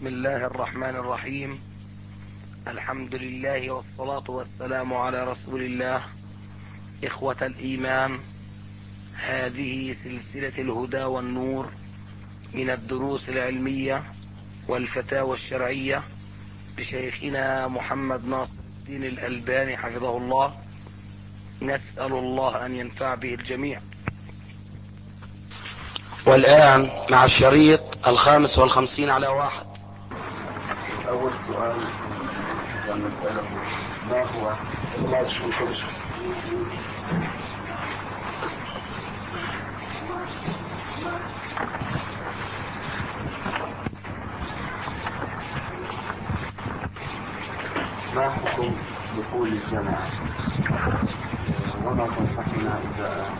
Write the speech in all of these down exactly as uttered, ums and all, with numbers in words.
بسم الله الرحمن الرحيم. الحمد لله والصلاة والسلام على رسول الله. إخوة الإيمان، هذه سلسلة الهدى والنور من الدروس العلمية والفتاوى الشرعية لشيخنا محمد ناصر الدين الألباني حفظه الله. نسأل الله أن ينفع به الجميع. والآن مع الشريط الخامس والخمسين على واحد. أول سؤال المسألة ما هو ما تشوفه ما حكم دخول الجامعة وما تنصحنا إذا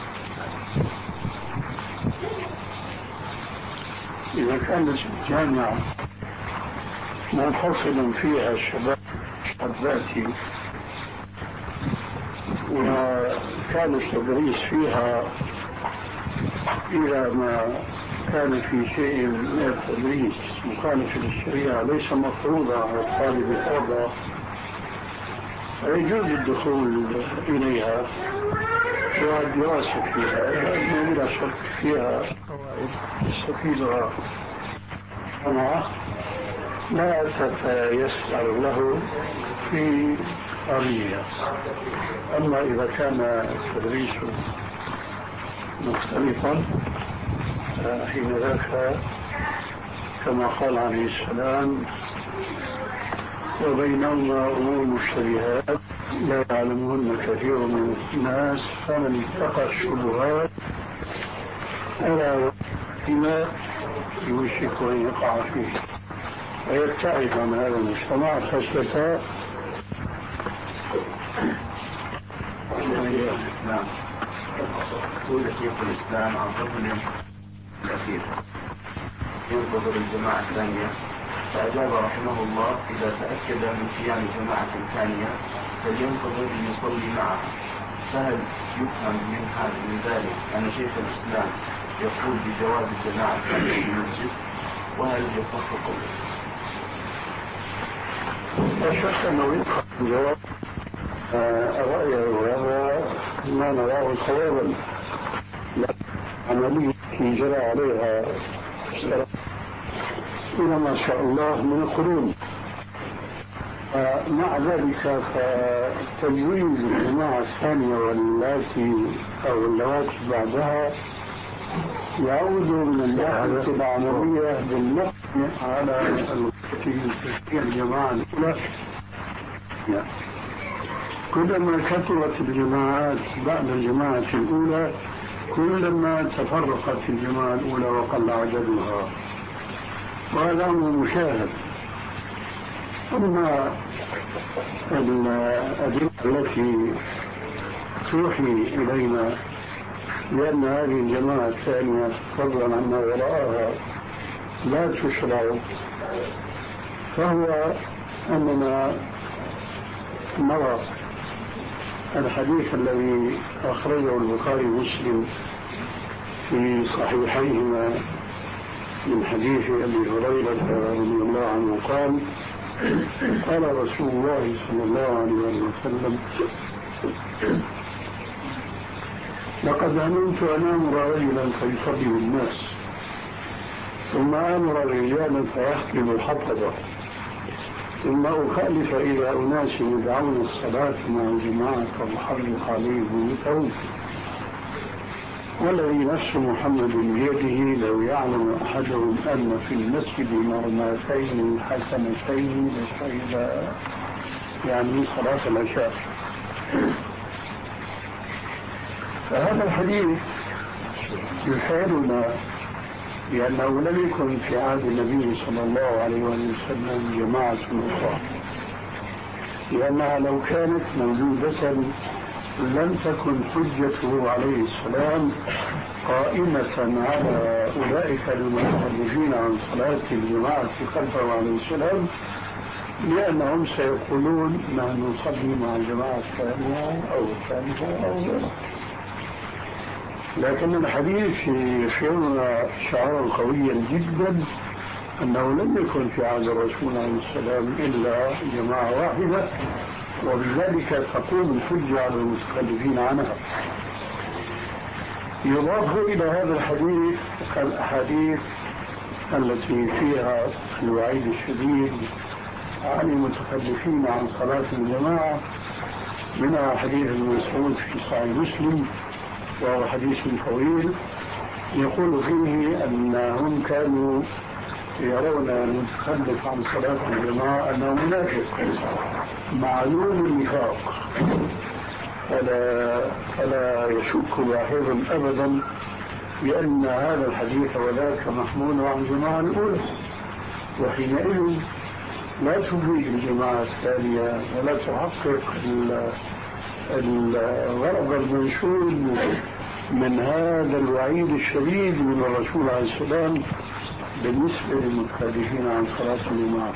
إذا كانت الجامعة منفصل فيها الشباب الذاتي وكان التدريس فيها إذا ما كان في شيء من التدريس مخالف للشريعة ليس مفروضا على الطالب فرضا، فيجوز الدخول إليها والدراسة فيها، لأنه بلا شك فيها فوائد يستفيدها معه لا تتيسر له في قضية. أما إذا كان التدريس مختلفا حين ذاك كما قال عليه السلام وبينهما أمور مشتبهات لا يعلمهن كثير من الناس فمن اتقى الشبهات ألا بما يوشك أن يقع فيه ويبتعد عن هذا المجتمع خشية الإسلام. سئل شيخ الإسلام عن رجل الأخير ينتظر الجماعة الثانية فأجاب رحمه الله إذا تأكد من قيام الجماعة الثانية فلينتظر ليصلي معها. فهل يفهم من هذا من ذلك أن شيخ الإسلام يقول بجواز الجماعة الثانية في المسجد؟ وهل يصح قوله؟ لا شك أنه يفهم الجواب الرأي وهذا ما نراه صوابا، عملية جرى عليها إلى ما شاء الله من القرون. مع ذلك فتجويز الجماعة الثانية واللاتي أو اللواتي بعدها يعود من الناحية العملية بالنقل على التي تشكيل الجماعة الأولى. كلما كثرت الجماعات بعد الجماعة الأولى كلما تفرقت الجماعة الأولى وقل عددها، وهذا أمر مشاهد. أما الأدلة التي توحي إلينا بأن هذه الجماعة الثانية فضلا عما وراءها لا تشرع، فهو أننا نرى الحديث الذي أخرجه البخاري ومسلم في صحيحيهما من حديث أبي هريرة رضي الله عنه قال قال رسول الله صلى الله عليه وسلم لقد هممت أن آمر رجلا فيصلي بالناس ثم آمر رجالا فيحكم الحطب ثم أخالف إلى أناس يدعون الصلاة مع الجماعة فأحرق عليه بيوتهم والذي نفس محمد بيده لو يعلم أحدهم أن في المسجد مرماتين حسنتين لشهد يعني صلاة العشاء. فهذا الحديث يشعرنا لأنه لم يكن في عهد النبي صلى الله عليه وسلم جماعة أخرى، لأنها لو كانت موجودة لم تكن حجته عليه السلام قائمة على أولئك المتخرجين عن صلاة الجماعة خلفه عليه السلام، لأنهم سيقولون نحن نصلي مع الجماعة الثانية أو الثالثة أو غيرها. لكن الحديث يشعرنا شعورا قويا جدا أنه لم يكن في عهد الرسول عليه السلام إلا جماعة واحدة، وبذلك تقوم الحجة على المتخلفين عنها. يضاف إلى هذا الحديث الأحاديث التي فيها الوعيد الشديد عن المتخلفين عن صلاة الجماعة، منها حديث ابن مسعود في صحيح مسلم، وهو حديث طويل يقول فيه أنهم كانوا يرون المتخلف عن صلاة الجماعة أنه منافق معلوم النفاق، فلا, فلا يشك واحد أبدا بأن هذا الحديث وذاك محمول عن الجماعة الأولى، وحينئذ لا تفيد الجماعة الثانية ولا تحقق الغرض المنشود من هذا الوعيد الشديد من الرسول عليه السلام بالنسبة للمتخلفين عن صلاة الجماعة.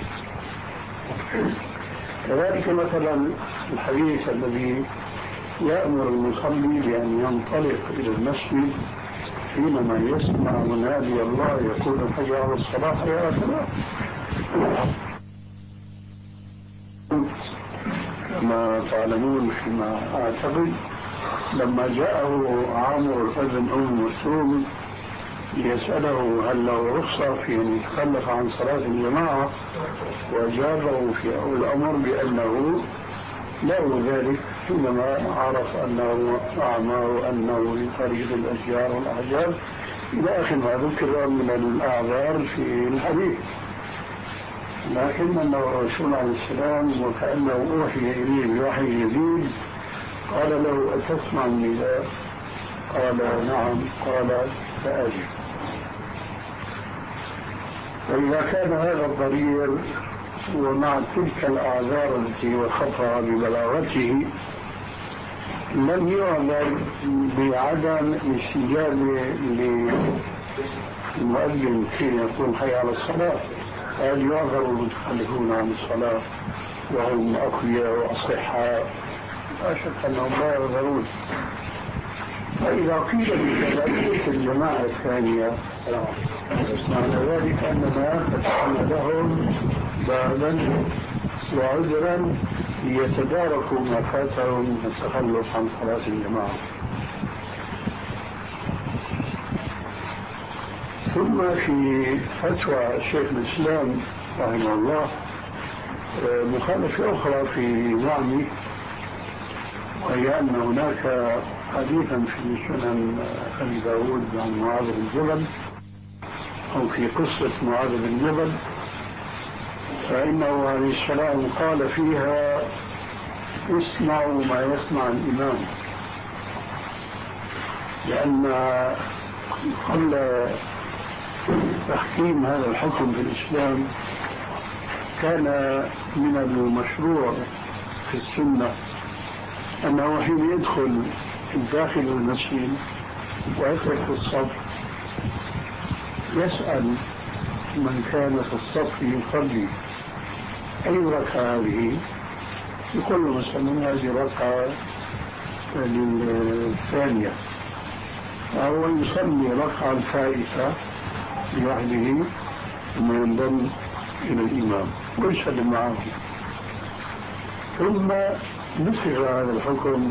كذلك مثلا الحديث الذي يأمر المصلي بأن ينطلق إلى المسجد حينما يسمع منادي الله يقول حي على الصلاة حي على الفلاح، كما تعلمون فيما أعتقد لما جاءه عامر بن أم مكتوم يسأله هل له رخصة في أن يتخلف عن صلاة الجماعة، وأجابه في أول الأمر بأنه له ذلك حينما عرف أنه أعمى وأنه لطريق الأشجار والأحجار إلى آخر ما ذكر من الأعذار في الحديث. لكن أن الرسول عليه السلام وكأنه أوحي إليه بوحي جديد قال له أتسمع النداء؟ قال نعم. قال فأجب. فإذا كان هذا الضرير ومع تلك الأعذار التي وصفها ببلاغته لم يعذر بعدم استجابة للمؤذن حين يقول حي على الصلاة، هل يعذر المتخلفون عن الصلاة وهم أقوياء وأصحاء؟ لا شك أنهم لا يعذرون. فإذا قيل بكذلك الجماعة الثانية معنى ذلك أننا فتحنا لهم بابا وعذرا ليتداركوا ما فاتهم من التخلف عن صلاة الجماعة. ثم في فتوى شيخ الإسلام رحمه الله مخالفة أخرى في نعمه، وهي أن هناك حديثا في سنن أبي داود عن معاذ بن جبل أو في قصة معاذ بن جبل، فإنه عليه السلام قال فيها اسمعوا ما يسمع الإمام، لأن قبل تحكيم هذا الحكم في الإسلام كان من المشروع في السنة أنه حين يدخل داخل المسجد ويقف في الصف يسأل من كان في الصف يصلي أي ركعة هذه، يقول له مثلا هذه ركعة الثانية، فهو يصلي ركعة الفائتة لوحده ثم ينضم إلى الإمام ويسلم معه. ثم نسخ هذا الحكم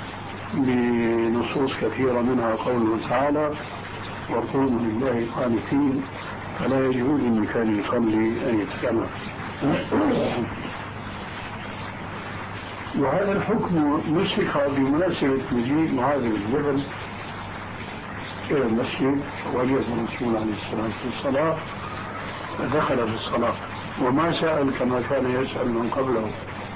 بنصوص كثيرة منها قوله تعالى وقوموا لله قانتين، فلا يجوز إن كان يصلي أن يتكلم. وهذا الحكم نسخ بمناسبة مجيء معاذ بن جبل إلى المسجد وجد الرسول عليه السلام في الصلاة فدخل في الصلاة وما سأل كما كان يسأل من قبله.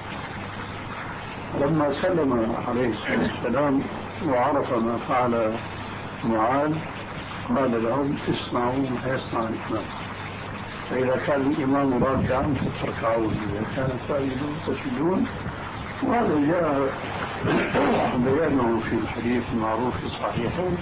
لما سلم عليه الصلاة والسلام وعرف ما فعل معاذ قال لهم اسمعوا ما يسمع الإمام، فإذا كان الإمام راكعا فتركعون، إذا كان ساجدون تسجدون. وهذا جاء بيانه في الحديث المعروف في الصحيحين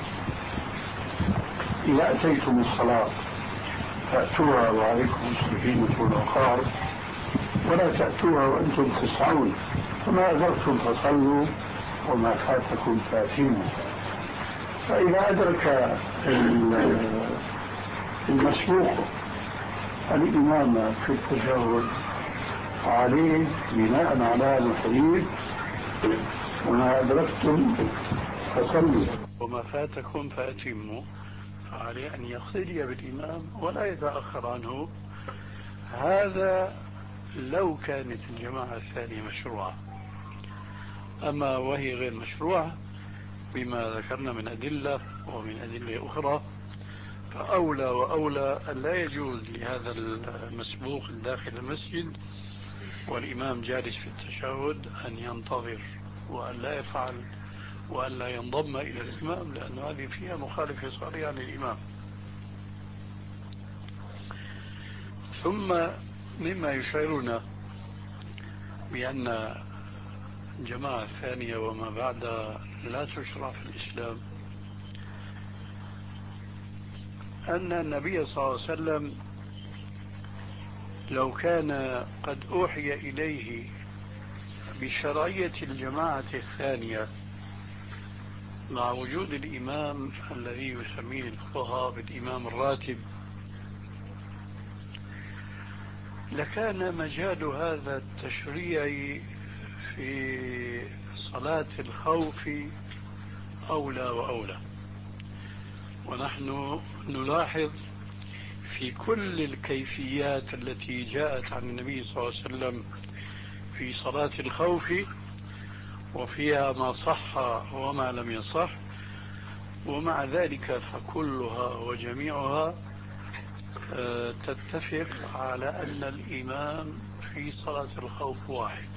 إذا أتيتم الصلاة فأتوها وعليكم السكينة والوقار ولا تأتوها وأنتم تسعون، وما أدركتم فصلوا وما فاتكم فاتموا. فإذا أدرك المسبوق الإمامة في التشهد عليه بناء على هذا الحديث: وما أدركتم فصلوا وما فاتكم فأتموا، فعليه أن يقتدي بالإمام ولا يتأخر عنه. هذا لو كانت الجماعة الثانية مشروعة، أما وهي غير مشروعة بما ذكرنا من أدلة ومن أدلة أخرى، فأولى وأولى أن لا يجوز لهذا المسبوق داخل المسجد والإمام جالس في التشهد أن ينتظر وأن لا يفعل وأن لا ينضم إلى الإمام، لأن هذه فيها مخالفة صريحة للإمام. ثم مما يشعرنا بأن الجماعة الثانية وما بعدها لا تشرع في الإسلام أن النبي صلى الله عليه وسلم لو كان قد أوحي إليه بشرعية الجماعة الثانية مع وجود الإمام الذي يسميه الفقهاء بالإمام الراتب، لكان مجال هذا التشريع في صلاة الخوف أولى وأولى. ونحن نلاحظ في كل الكيفيات التي جاءت عن النبي صلى الله عليه وسلم في صلاة الخوف، وفيها ما صح وما لم يصح، ومع ذلك فكلها وجميعها تتفق على أن الإمام في صلاة الخوف واحد،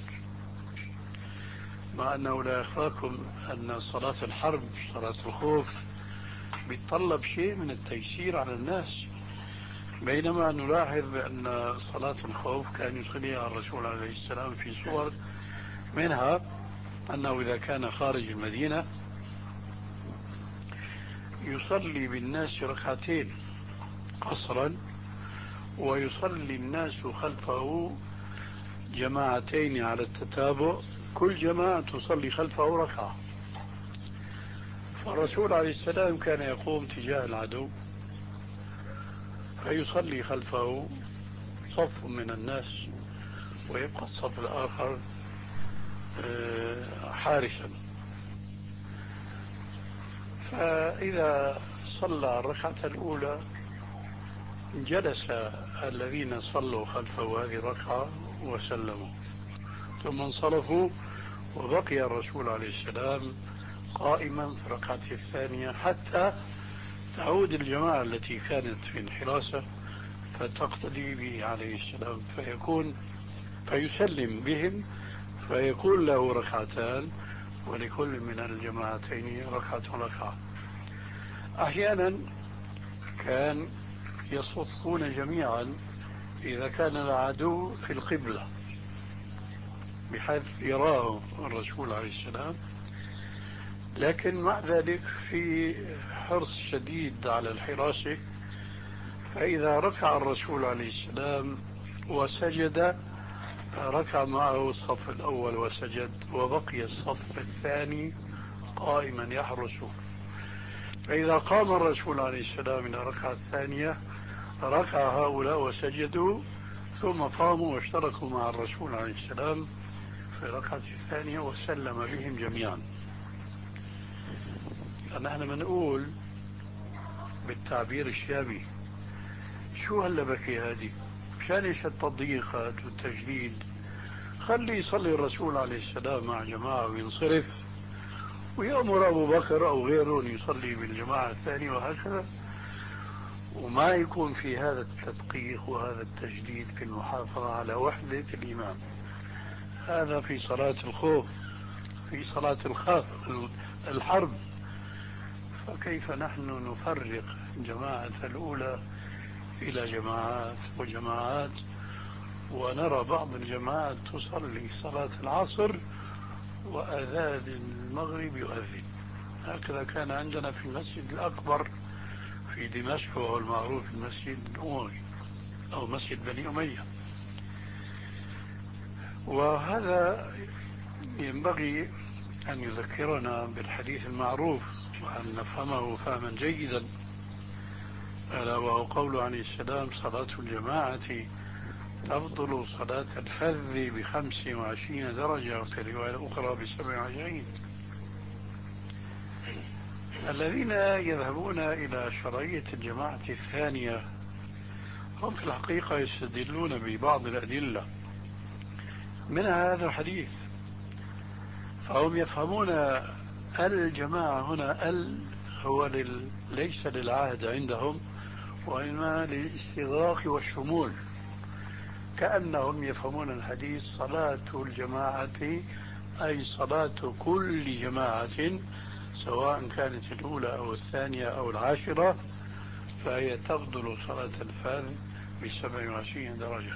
مع أنه لا يخفاكم أن صلاة الحرب صلاة الخوف بيتطلب شيء من التيسير على الناس، بينما نلاحظ بأن صلاة الخوف كان يصليها الرسول عليه السلام في صور، منها أنه إذا كان خارج المدينة يصلي بالناس ركعتين قصرا، ويصلي الناس خلفه جماعتين على التتابع، كل جماعة تصلي خلفه ركعة. فالرسول عليه السلام كان يقوم تجاه العدو فيصلي خلفه صف من الناس ويبقى الصف الآخر حارسا. فإذا صلى الركعة الأولى جلس الذين صلوا خلفه هذه الركعة وسلموا، ثم انصرفوا وبقي الرسول عليه السلام قائما في الركعة الثانية حتى تعود الجماعة التي كانت في الحراسة فتقتدي به عليه السلام، فيكون فيسلم بهم فيكون له ركعتان ولكل من الجماعتين ركعة ركعة. أحيانا كان يصفون جميعا إذا كان العدو في القبلة بحيث يراه الرسول عليه السلام، لكن مع ذلك في حرص شديد على الحراسة، فإذا ركع الرسول عليه السلام وسجد ركع معه الصف الأول وسجد، وبقي الصف الثاني قائما يحرسه. فإذا قام الرسول عليه السلام إلى الركعة الثانية ركع هؤلاء وسجدوا، ثم قاموا واشتركوا مع الرسول عليه السلام في الركعة الثانية وسلم بهم جميعا. نحن بنقول بالتعبير الشامي شو هلا بكي هذه مشان ايش التضييقات والتجديد؟ خلي يصلي الرسول عليه السلام مع جماعة وينصرف، ويأمر أبو بكر أو غيره أن يصلي بالجماعة الثانية، وهكذا، وما يكون في هذا التدقيق وهذا التجديد في المحافظة على وحدة الإمام. هذا في صلاة الخوف، في صلاة الخاف الحرب، فكيف نحن نفرق جماعة الأولى إلى جماعات وجماعات، ونرى بعض الجماعات تصلي صلاة العصر وأذان المغرب يؤذن. هكذا كان عندنا في المسجد الأكبر في دمشق، وهو المعروف المسجد الأموي أو مسجد بني أمية. وهذا ينبغي أن يذكرنا بالحديث المعروف وأن نفهمه فهما جيدا، ألا وهو قوله عليه السلام: صلاة الجماعة تفضل صلاة الفذ بخمس وعشرين درجة، وفي رواية أخرى بسبع وعشرين. الذين يذهبون إلى شرعية الجماعة الثانية هم في الحقيقة يستدلون ببعض الأدلة منها هذا الحديث، فهم يفهمون الجماعة هنا ال هو لل... ليس للعهد عندهم، وإنما للاستغراق والشمول، كأنهم يفهمون الحديث صلاة الجماعة أي صلاة كل جماعة سواء كانت الأولى أو الثانية أو العاشرة، فهي تفضل صلاة الفرد بسبع وعشرين درجة.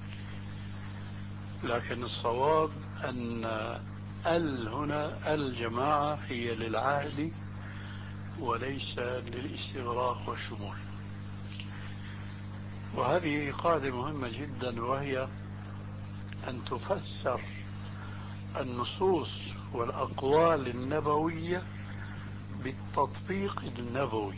لكن الصواب أن ال هنا الجماعة هي للعهد وليس للاستغراق والشمول. وهذه قاعدة مهمة جدا، وهي أن تفسر النصوص والأقوال النبوية بالتطبيق النبوي.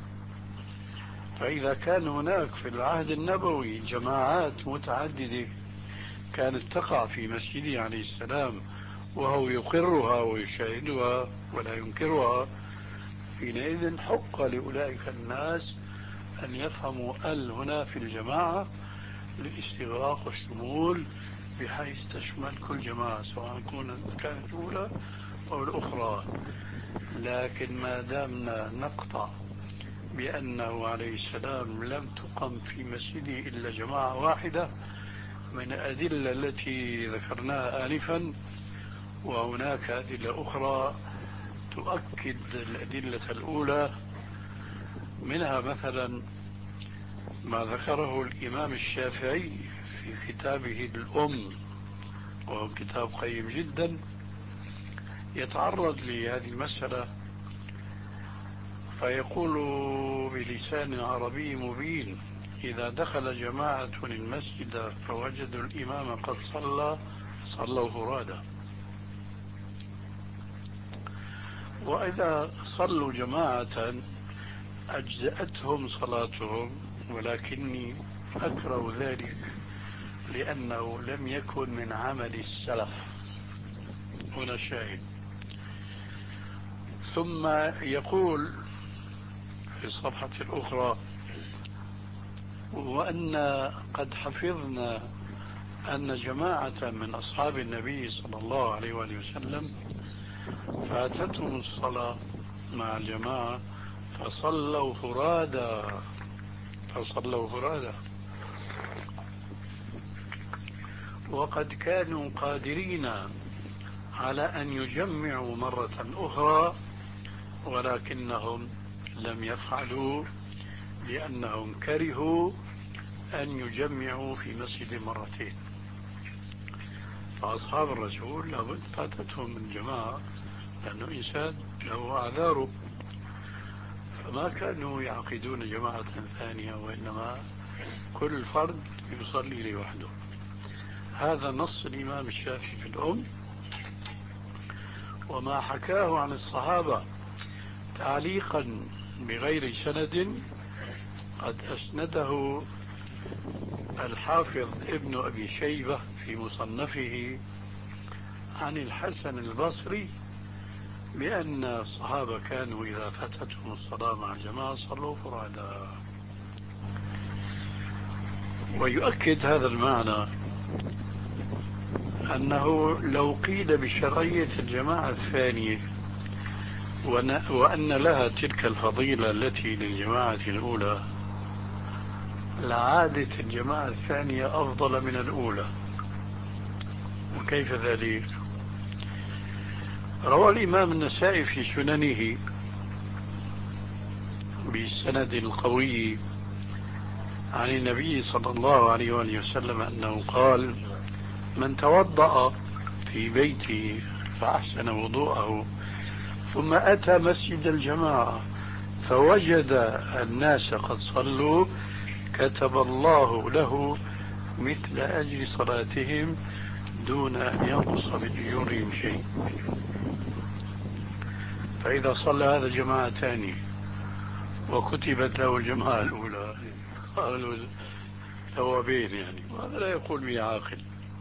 فإذا كان هناك في العهد النبوي جماعات متعددة كانت تقع في مسجده عليه السلام وهو يقرها ويشاهدها ولا ينكرها، حينئذ حق لأولئك الناس أن يفهموا ال هنا في الجماعة للاستغراق والشمول، بحيث تشمل كل جماعة سواء كانت الأولى أو الأخرى. لكن ما دامنا نقطع بأنه عليه السلام لم تقم في مسجده إلا جماعة واحدة من الأدلة التي ذكرناها آنفا، وهناك أدلة أخرى تؤكد الأدلة الأولى، منها مثلا ما ذكره الإمام الشافعي في كتابه الأم، وهو كتاب قيم جدا يتعرض لهذه المسألة، فيقول بلسان عربي مبين: إذا دخل جماعة المسجد فوجدوا الإمام قد صلى صلوا فرادى، وإذا صلوا جماعة أجزأتهم صلاتهم، ولكني أكره ذلك لأنه لم يكن من عمل السلف. هنا شاهد. ثم يقول في الصفحة الأخرى: وأن قد حفظنا أن جماعة من أصحاب النبي صلى الله عليه وآله وسلم فاتتهم الصلاة مع الجماعة فصلوا فرادى فصلوا فرادى وقد كانوا قادرين على أن يجمعوا مرة أخرى، ولكنهم لم يفعلوا لأنهم كرهوا أن يجمعوا في مسجد مرتين. فأصحاب الرسول لابد فاتتهم الجماعة لأنه إنسان له أعذاره، فما كانوا يعقدون جماعة ثانية، وإنما كل فرد يصلي لوحده. هذا نص الإمام الشافعي في الأم، وما حكاه عن الصحابة تعليقا بغير سند قد أسنده الحافظ ابن أبي شيبة في مصنفه عن الحسن البصري بأن الصحابة كانوا إذا فاتتهم الصلاة مع الجماعة صلوا فرادى. ويؤكد هذا المعنى أنه لو قيل بشرعية الجماعة الثانية وأن لها تلك الفضيلة التي للجماعة الأولى لعادت الجماعة الثانية أفضل من الأولى. وكيف ذلك؟ روى الإمام النسائي في سننه بسند القوي عن النبي صلى الله عليه وآله وسلم أنه قال: من توضأ في بيته فأحسن وضوءه ثم أتى مسجد الجماعة فوجد الناس قد صلوا كتب الله له مثل أجر صلاتهم دون أن ينقص من أجورهم شيء. فإذا صلى هذا جماعتان وكتبت له الجماعة الأولى، قالوا ثوابين يعني، وهذا لا يقول به عاقل.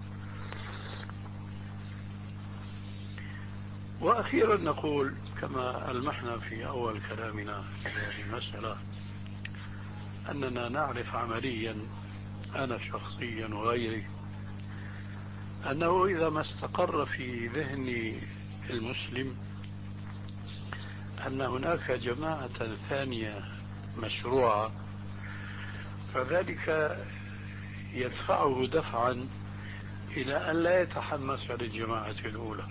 وأخيرا نقول كما ألمحنا في أول كلامنا في هذه المسألة أننا نعرف عمليا، أنا شخصيا وغيري، أنه إذا ما استقر في ذهن المسلم أن هناك جماعة ثانية مشروعة، فذلك يدفعه دفعا إلى أن لا يتحمس للجماعة الأولى.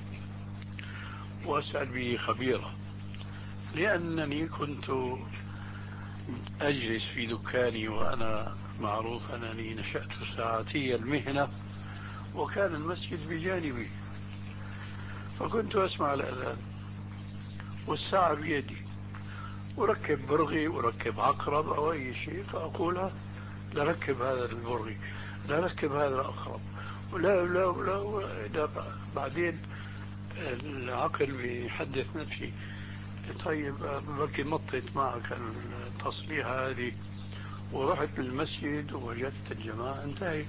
وأسأل به خبيرا، لأنني كنت أجلس في دكاني وأنا معروف أنني نشأت ساعتي المهنة، وكان المسجد بجانبي، فكنت أسمع الأذان والساعة بيدي، أركب برغي، أركب عقرب أو أي شيء، فأقولها لركب هذا البرغي، لركب هذا العقرب، ولا لا لا, لا بعدين العقل بيحدث نفسي، طيب بكي مطت معك التصليحة هذه، ورحت للمسجد ووجدت الجماعة انتهت،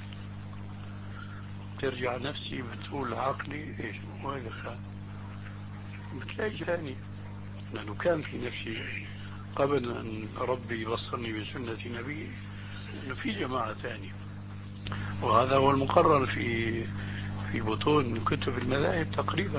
ترجع نفسي بتقول عقلي ايش وين خان، بتلاقي ثاني، لأنه كان في نفسي قبل أن ربي يبصرني بسنة نبي أنه في جماعة ثانية، وهذا هو المقرر في في بطون كتب المذاهب تقريبا.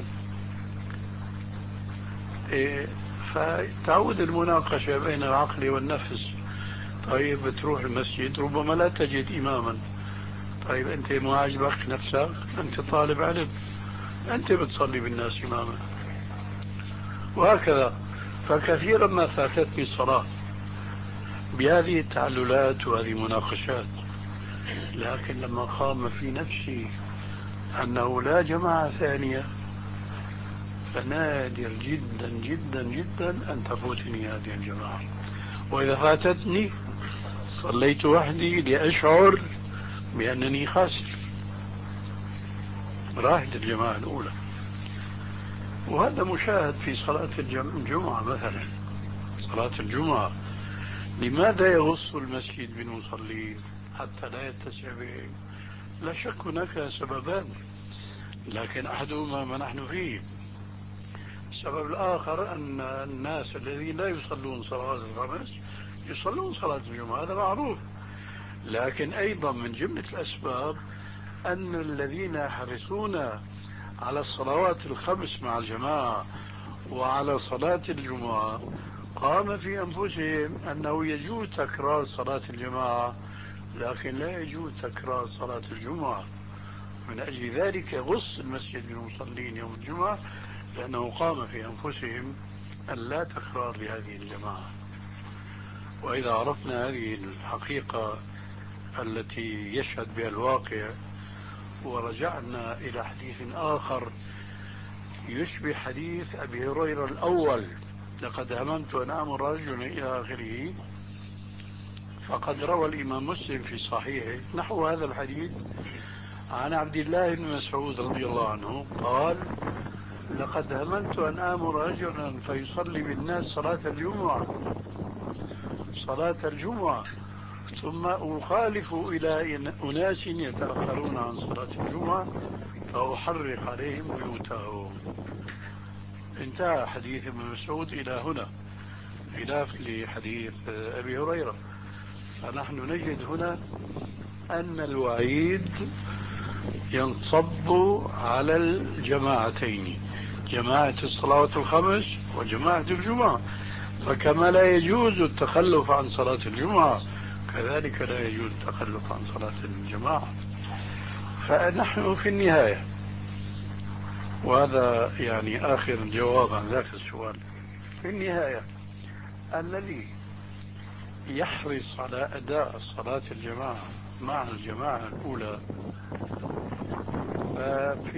إيه، فتعود المناقشة بين العقل والنفس. طيب بتروح المسجد ربما لا تجد إماما، طيب أنت ما عجبك نفسك، أنت طالب علم، أنت بتصلي بالناس إماما، وهكذا. فكثيرا ما فاتتني الصلاة بهذه التعللات وهذه المناقشات، لكن لما قام في نفسي أنه لا جماعة ثانية، فنادر جدا جدا جدا أن تفوتني هذه الجماعة، وإذا فاتتني صليت وحدي لأشعر بأنني خاسر، راحت الجماعة الأولى. وهذا مشاهد في صلاة الجمعة مثلا. صلاة الجمعة لماذا يغص المسجد بالمصلين حتى لا يتسع بهم؟ لا شك هناك سببان، لكن أحدهما ما نحن فيه. السبب الآخر أن الناس الذين لا يصلون صلوات الخمس يصلون صلاة الجمعة، هذا معروف. لكن أيضا من جملة الأسباب أن الذين يحرصون على الصلوات الخمس مع الجماعة وعلى صلاة الجمعة قام في أنفسهم أنه يجوز تكرار صلاة الجماعة، لكن لا يجوز تكرار صلاة الجمعة. من أجل ذلك يغص المسجد بالمصلين يوم الجمعة، لأنه قام في أنفسهم أن لا تكرار لهذه الجماعة. وإذا عرفنا هذه الحقيقة التي يشهد بها الواقع، ورجعنا إلى حديث آخر يشبه حديث أبي هريرة الأول، لقد هممت أن آمر رجلا إلى آخره، فقد روى الإمام مسلم في صحيحه نحو هذا الحديث عن عبد الله بن مسعود رضي الله عنه قال: لقد هممت أن آمر رجلا فيصلي بالناس صلاة الجمعة صلاة الجمعة ثم أخالف إلى أناس يتأخرون عن صلاة الجمعة فأحرق عليهم بيوتهم. انتهى حديث ابن مسعود إلى هنا، خلاف لحديث أبي هريرة. فنحن نجد هنا أن الوعيد ينصب على الجماعتين، جماعة الصلوات الخمس وجماعة الجمعة. فكما لا يجوز التخلف عن صلاة الجمعة، كذلك لا يجوز التخلف عن صلاة الجماعة. فنحن في النهاية، وهذا يعني آخر الجواب عن ذاك السؤال، في النهاية الذي يحرص على أداء صلاة الجماعة مع الجماعة الأولى ففي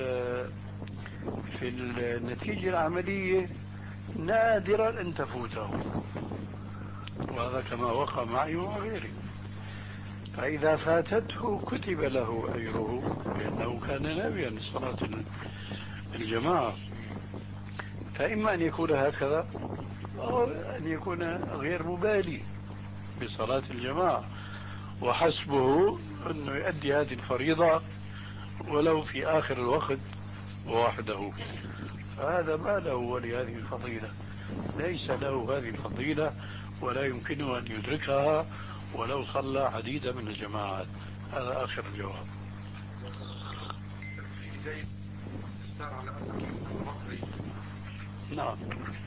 في النتيجة العملية نادرا أن تفوته، وهذا كما وقع معي وغيري. فإذا فاتته كتب له أجره لأنه كان ناويا لصلاة الجماعة. فإما أن يكون هكذا أو أن يكون غير مبالي بصلاة الجماعة وحسبه أنه يؤدي هذه الفريضة ولو في آخر الوقت وحده، فهذا ما له ولهذه الفضيلة، ليس له هذه الفضيلة ولا يمكنه أن يدركها ولو صلى عديد من الجماعات. هذا آخر الجواب. في بداية السار على أثر البصري نعم.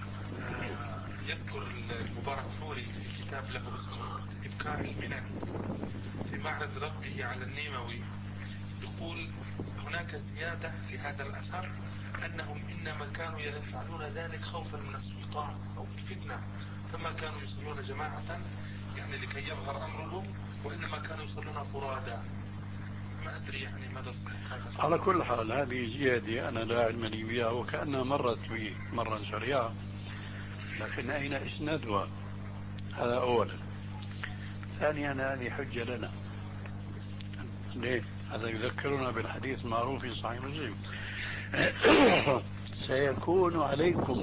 يذكر المبارك فوري في كتاب له اسمه إبكار المنن في معرض رده على النيموي، يقول هناك زيادة لهذا الأثر أنهم إنما كانوا يفعلون ذلك خوفا من السلطان أو الفتنة، فما كانوا يصلون جماعة يعني لكي يظهر أمرهم، وإنما كانوا يصلون فرادا. ما أدري يعني ماذا صحيح. على كل حال هذه زيادة أنا لا علم لي بها وكأنها مرت بي مرة سريعة، لكن أين إسنادها؟ هذا أولا. ثانيا هذه حجة لنا. ليه؟ هذا يذكرنا بالحديث المعروف في صحيح مسلم سيكون عليكم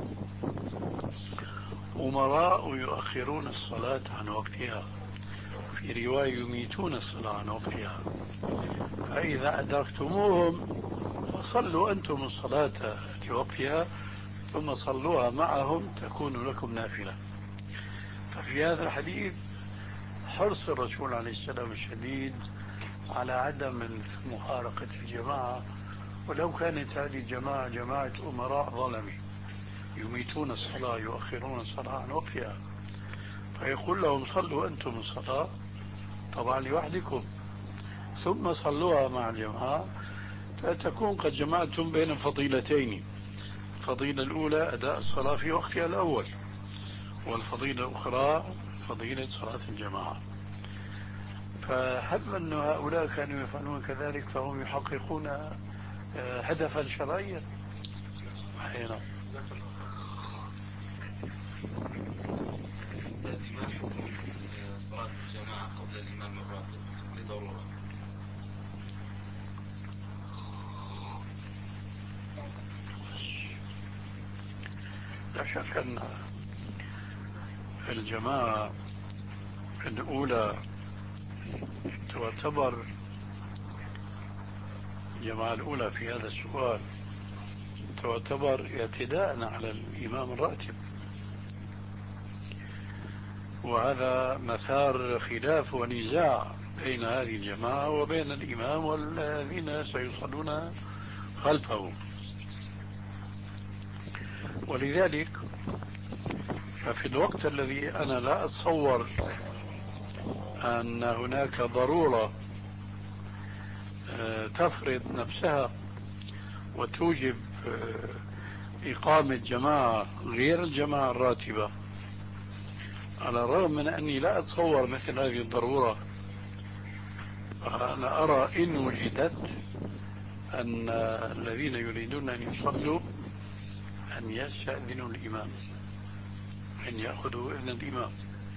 أمراء يؤخرون الصلاة عن وقتها، في رواية يميتون الصلاة عن وقتها، فإذا أدركتموهم فصلوا أنتم الصلاة لوقتها ثم صلوها معهم تكون لكم نافلة. ففي هذا الحديث حرص الرسول عليه السلام الشديد على عدم مفارقة الجماعة، ولو كانت هذه الجماعة جماعة أمراء ظلمة يميتون الصلاة يؤخرون الصلاة عن وقتها، فيقول لهم صلوا أنتم الصلاة طبعا لوحدكم ثم صلوها مع الجماعة، فتكون قد جمعتم بين فضيلتين. الفضيلة الأولى أداء الصلاة في وقتها الأول، والفضيلة الأخرى فضيلة صلاة الجماعة. فهب أن هؤلاء كانوا يفعلون كذلك فهم يحققون هدفا شرعيا. هنا ما حكم صلاة الجماعة قبل الإمام الراتب لضرورة؟ لا شك أن الجماعة الأولى تعتبر الجماعة الأولى في هذا السؤال تعتبر اعتداء على الإمام الراتب، وهذا مثار خلاف ونزاع بين هذه الجماعة وبين الإمام والذين سيصلون خلفه. ولذلك ففي الوقت الذي أنا لا أتصور أن هناك ضرورة تفرض نفسها وتوجب إقامة جماعة غير الجماعة الراتبة، على الرغم من أني لا أتصور مثل هذه الضرورة، أنا أرى إن وجدت أن الذين يريدون أن يصلوا أن يستأذنوا الإمام، أن يأخذوا إذن الإمام.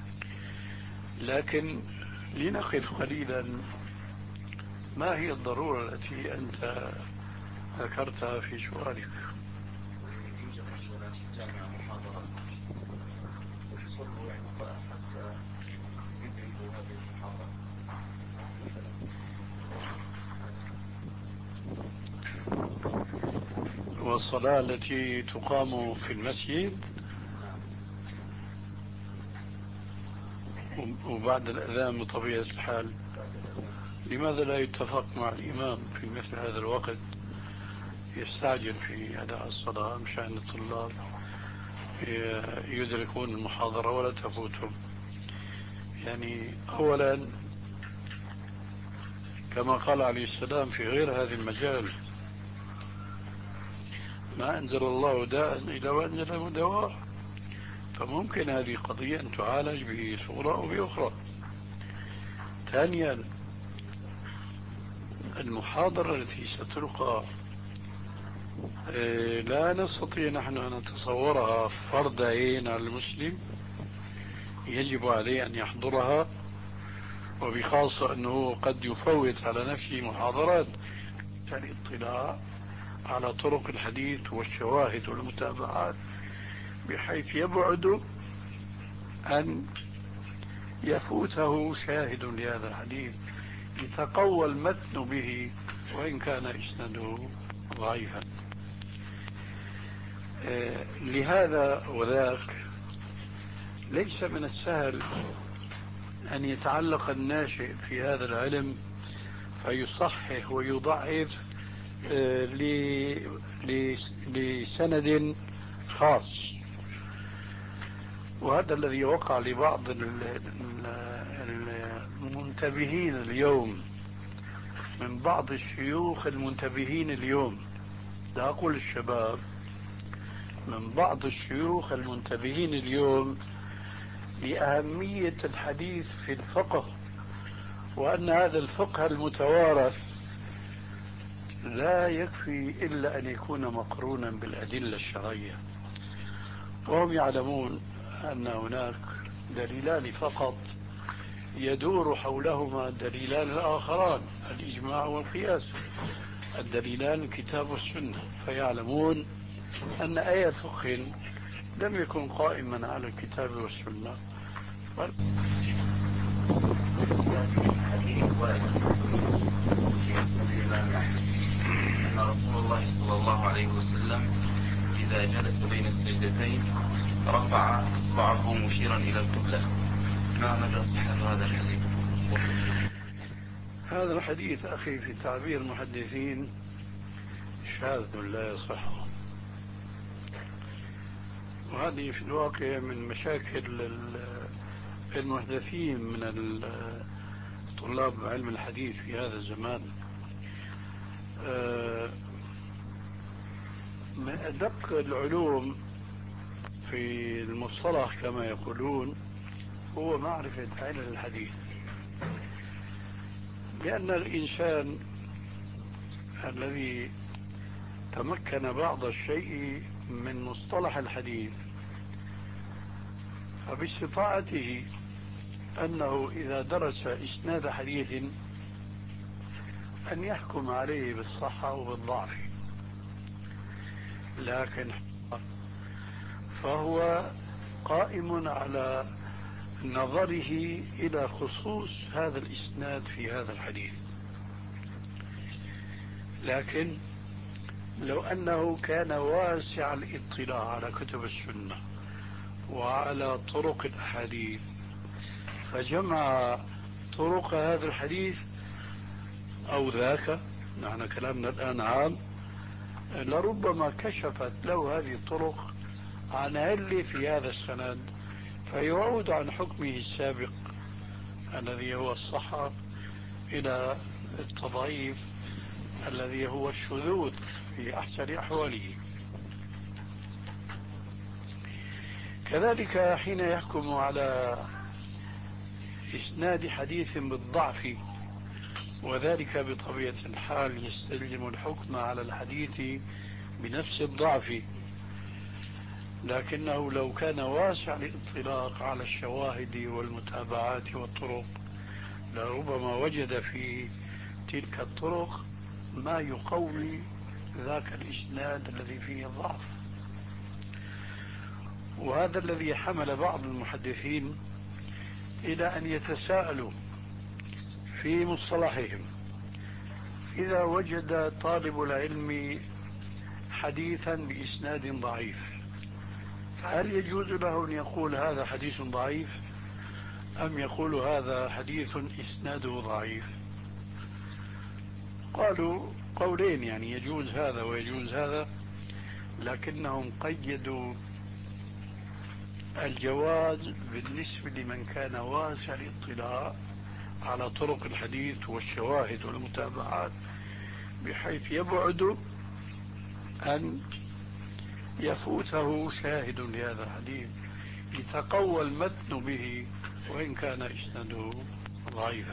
لكن لنقف قليلا، ما هي الضرورة التي أنت ذكرتها في سؤالك؟ يوجد مثلا جامعة محاضرات وتصلوا يعني حتى يدركوا هذه المحاضرة مثلا. والصلاة التي تقام في المسجد وبعد الأذان بطبيعة الحال، لماذا لا يتفق مع الإمام في مثل هذا الوقت يستعجل في أداء الصلاة مشان الطلاب يدركون المحاضرة ولا تفوتهم؟ يعني أولا كما قال عليه السلام في غير هذا المجال ما أنزل الله داء إلا وأنزله دواء، فممكن هذه قضية أن تعالج بصورة أو بأخرى. ثانيا المحاضرة التي ستلقى لا نستطيع نحن أن نتصورها فرض عين على المسلم، يجب عليه أن يحضرها، وبخاصة أنه قد يفوت على نفسه محاضرات الاطلاع على طرق الحديث والشواهد والمتابعات بحيث يبعد أن يفوته شاهد لهذا الحديث يتقوى المتن به وإن كان إسناده ضعيفا. آه لهذا وذاك ليس من السهل أن يتعلق الناشئ في هذا العلم فيصحح ويضعف آه لسند خاص. وهذا الذي وقع لبعض المنتبهين اليوم من بعض الشيوخ المنتبهين اليوم، لا أقول الشباب، من بعض الشيوخ المنتبهين اليوم لأهمية الحديث في الفقه، وأن هذا الفقه المتوارث لا يكفي إلا أن يكون مقرونا بالأدلة الشرعية، وهم يعلمون أن هناك دليلان فقط يدور حولهما دليلان آخران، الإجماع والقياس، الدليلان الكتاب والسنة، فيعلمون أن أي فقه لم يكن قائما على الكتاب والسنة. ف... أن رسول الله صلى الله عليه وسلم إذا جلس بين السجدتين رفع إصبعه مشيرا إلى القبلة. ما مدى صحة هذا الحديث؟ هذا الحديث أخي في تعبير المحدثين شاذ لا يصح، وهذه في الواقع من مشاكل المحدثين من طلاب علم الحديث في هذا الزمان. من أدق العلوم في المصطلح كما يقولون هو معرفة علم الحديث، لأن الإنسان الذي تمكن بعض الشيء من مصطلح الحديث فباستطاعته أنه إذا درس إسناد حديث أن يحكم عليه بالصحة وبالضعف، لكن فهو قائم على نظره إلى خصوص هذا الإسناد في هذا الحديث. لكن لو أنه كان واسع الاطلاع على كتب السنة وعلى طرق الأحاديث فجمع طرق هذا الحديث أو ذاك، نحن كلامنا الآن عام، لربما كشفت له هذه الطرق عن علة في هذا السند فيعود عن حكمه السابق الذي هو الصحة إلى التضعيف الذي هو الشذوذ في أحسن أحواله. كذلك حين يحكم على إسناد حديث بالضعف، وذلك بطبيعة الحال يستلزم الحكم على الحديث بنفس الضعف، لكنه لو كان واسع الاطلاق على الشواهد والمتابعات والطرق لربما وجد في تلك الطرق ما يقوي ذاك الإسناد الذي فيه الضعف. وهذا الذي حمل بعض المحدثين إلى أن يتساءلوا في مصطلحهم إذا وجد طالب العلم حديثا بإسناد ضعيف هل يجوز له أن يقول هذا حديث ضعيف أم يقول هذا حديث إسناده ضعيف؟ قالوا قولين، يعني يجوز هذا ويجوز هذا، لكنهم قيدوا الجواز بالنسبة لمن كان واسع الاطلاع على طرق الحديث والشواهد والمتابعات بحيث يبعد أن يفوته شاهد لهذا الحديث يتقوى المتن به وإن كان إسناده ضعيفا.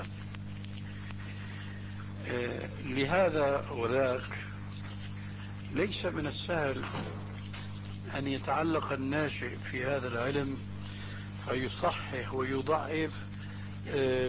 آه لهذا وذاك ليس من السهل أن يتعلق الناشئ في هذا العلم فيصحح ويضعف آه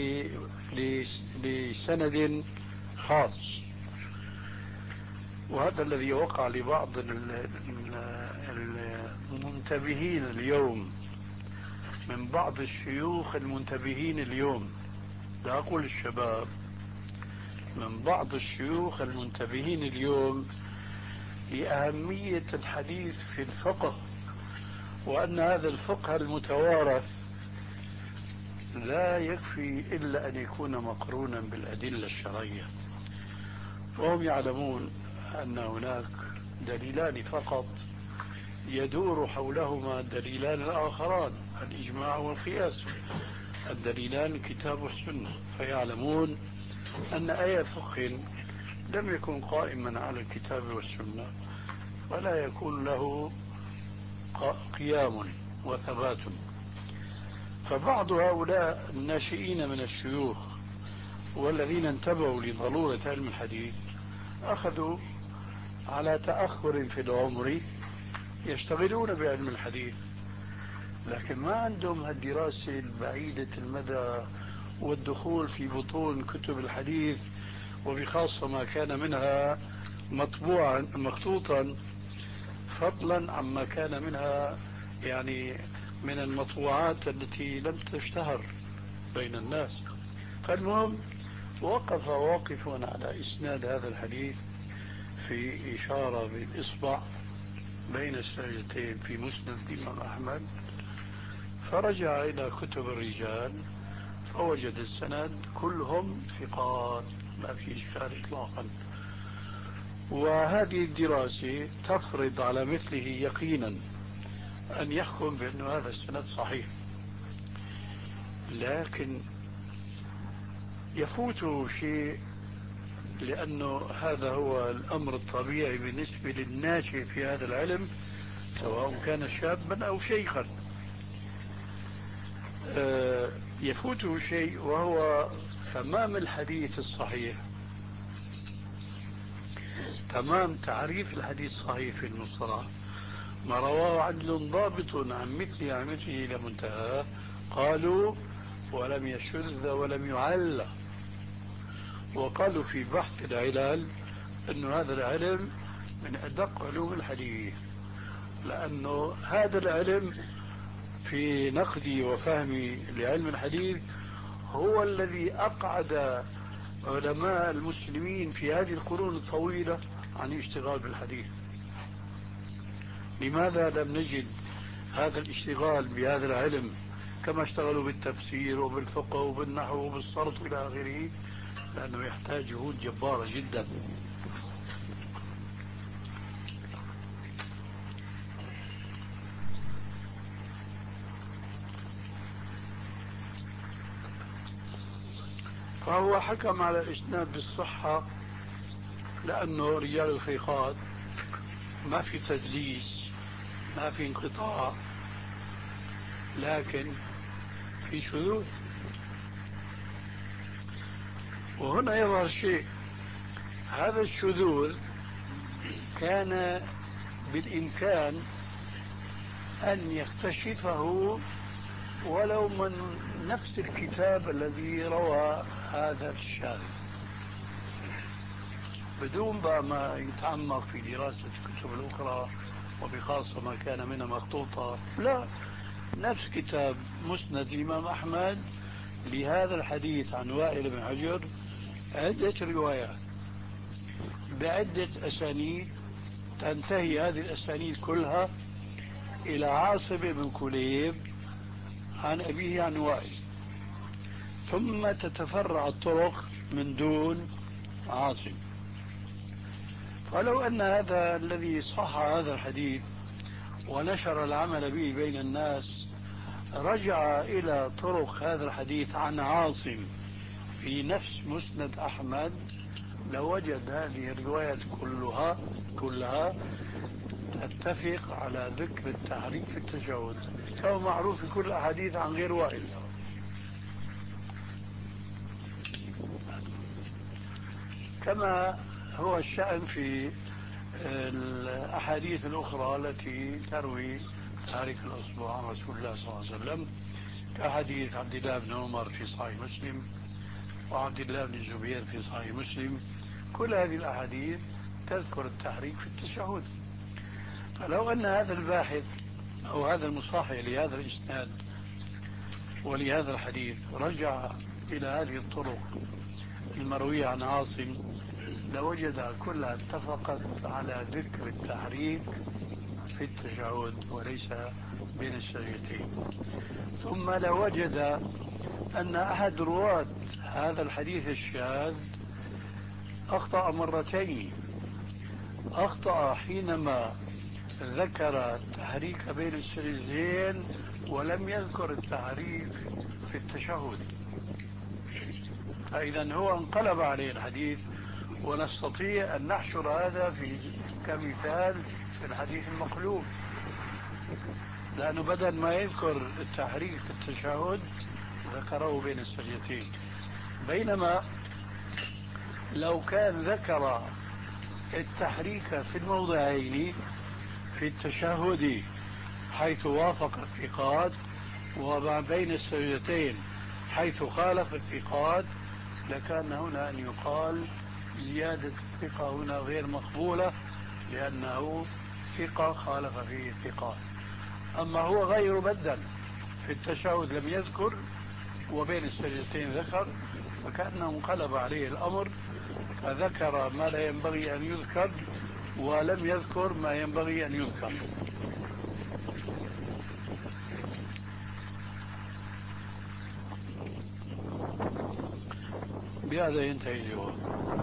لسند خاص. وهذا الذي وقع لبعض المنتبهين المنتبهين اليوم، من بعض الشيوخ المنتبهين اليوم، لا أقول الشباب، من بعض الشيوخ المنتبهين اليوم لأهمية الحديث في الفقه، وأن هذا الفقه المتوارث لا يكفي إلا أن يكون مقرونا بالأدلة الشرعية. وهم يعلمون أن هناك دليلان فقط يدور حولهما دليلان آخران، الإجماع والقياس، الدليلان الكتاب والسنة. فيعلمون أن أي فقه لم يكن قائما على الكتاب والسنة فلا يكون له قيام وثبات. فبعض هؤلاء الناشئين من الشيوخ والذين انتبهوا لضرورة علم الحديث أخذوا على تأخر في العمر يشتغلون بعلم الحديث، لكن ما عندهم الدراسة البعيدة المدى والدخول في بطون كتب الحديث، وبخاصة ما كان منها مطبوعا مخطوطا، فضلا عما كان منها يعني من المطبوعات التي لم تشتهر بين الناس. فالمهم وقف واقف على إسناد هذا الحديث في إشارة بالإصبع بين السجدتين في مسند الإمام أحمد، فرجع إلى كتب الرجال فوجد السند كلهم ثقات ما في إشكال إطلاقا. وهذه الدراسة تفرض على مثله يقينا أن يحكم بأن هذا السند صحيح، لكن يفوته شيء، لأنه هذا هو الأمر الطبيعي بالنسبة للناشئ في هذا العلم سواء كان شابا أو شيخا. يفوته شيء وهو تمام الحديث الصحيح، تمام تعريف الحديث الصحيح في المصطلح، ما رواه عدل ضابط عن مثله عن مثله إلى منتهى، قالوا ولم يشذ ولم يعل. وقالوا في بحث العلل أن هذا العلم من أدق علوم الحديث، لأنه هذا العلم في نقدي وفهمي لعلم الحديث هو الذي أقعد علماء المسلمين في هذه القرون الطويلة عن الاشتغال بالحديث. لماذا لم نجد هذا الاشتغال بهذا العلم كما اشتغلوا بالتفسير وبالفقه وبالنحو وبالصرف إلى آخره؟ لأنه يحتاج جهود جبارة جدا. فهو حكم على الإسناد بالصحة لأنه رجال الخيخات ما في تدليس، ما في انقطاع، لكن في شذوذ. وهنا يظهر شيء، هذا الشذوذ كان بالإمكان أن يكتشفه ولو من نفس الكتاب الذي روى هذا الشاذ، بدون بقى ما يتعمق في دراسة الكتب الأخرى وبخاصة ما كان منها مخطوطة. لا، نفس كتاب مسند الإمام أحمد لهذا الحديث عن وائل بن حجر عدة روايات بعدة أسانيد، تنتهي هذه الأسانيد كلها إلى عاصم بن كليب عن أبيه عن وائل، ثم تتفرع الطرق من دون عاصم. فلو أن هذا الذي صح هذا الحديث ونشر العمل به بين الناس رجع إلى طرق هذا الحديث عن عاصم في نفس مسند أحمد، لوجد هذه الروايات كلها كلها تتفق على ذكر التحريك في التشهد كما معروف في كل الأحاديث عن غير وائل. كما هو الشأن في الأحاديث الأخرى التي تروي تحريك الأصبع عن رسول الله صلى الله عليه وسلم، كحديث عبد الله بن عمر في صحيح مسلم وعبد الله بن الزبير في صحيح مسلم. كل هذه الأحاديث تذكر التحريك في التشهد. فلو أن هذا الباحث أو هذا المصحح لهذا الإسناد ولهذا الحديث رجع إلى هذه الطرق المروية عن عاصم لوجد كلها اتفقت على ذكر التحريك في التشهد وليس بين السجدتين. ثم لوجد أن أحد رواة هذا الحديث الشاذ أخطأ مرتين. أخطأ حينما ذكر التحريك بين السجدتين ولم يذكر التحريك في التشهد، فإذا هو انقلب عليه الحديث، ونستطيع أن نحشر هذا في كمثال في الحديث المقلوب، لأنه بدل ما يذكر التحريك في التشهد ذكره بين السجدتين. بينما لو كان ذكر التحريك في الموضعين في التشهد حيث وافق الثقات وما بين السجدتين حيث خالف الثقات لكان هنا أن يقال زيادة الثقة هنا غير مقبولة لأنه ثقة خالف فيه الثقات. أما هو غير بدل، في التشهد لم يذكر وبين السجدتين ذكر، فكأنه انقلب عليه الأمر فذكر ما لا ينبغي أن يذكر ولم يذكر ما ينبغي أن يذكر. بهذا ينتهي الجواب.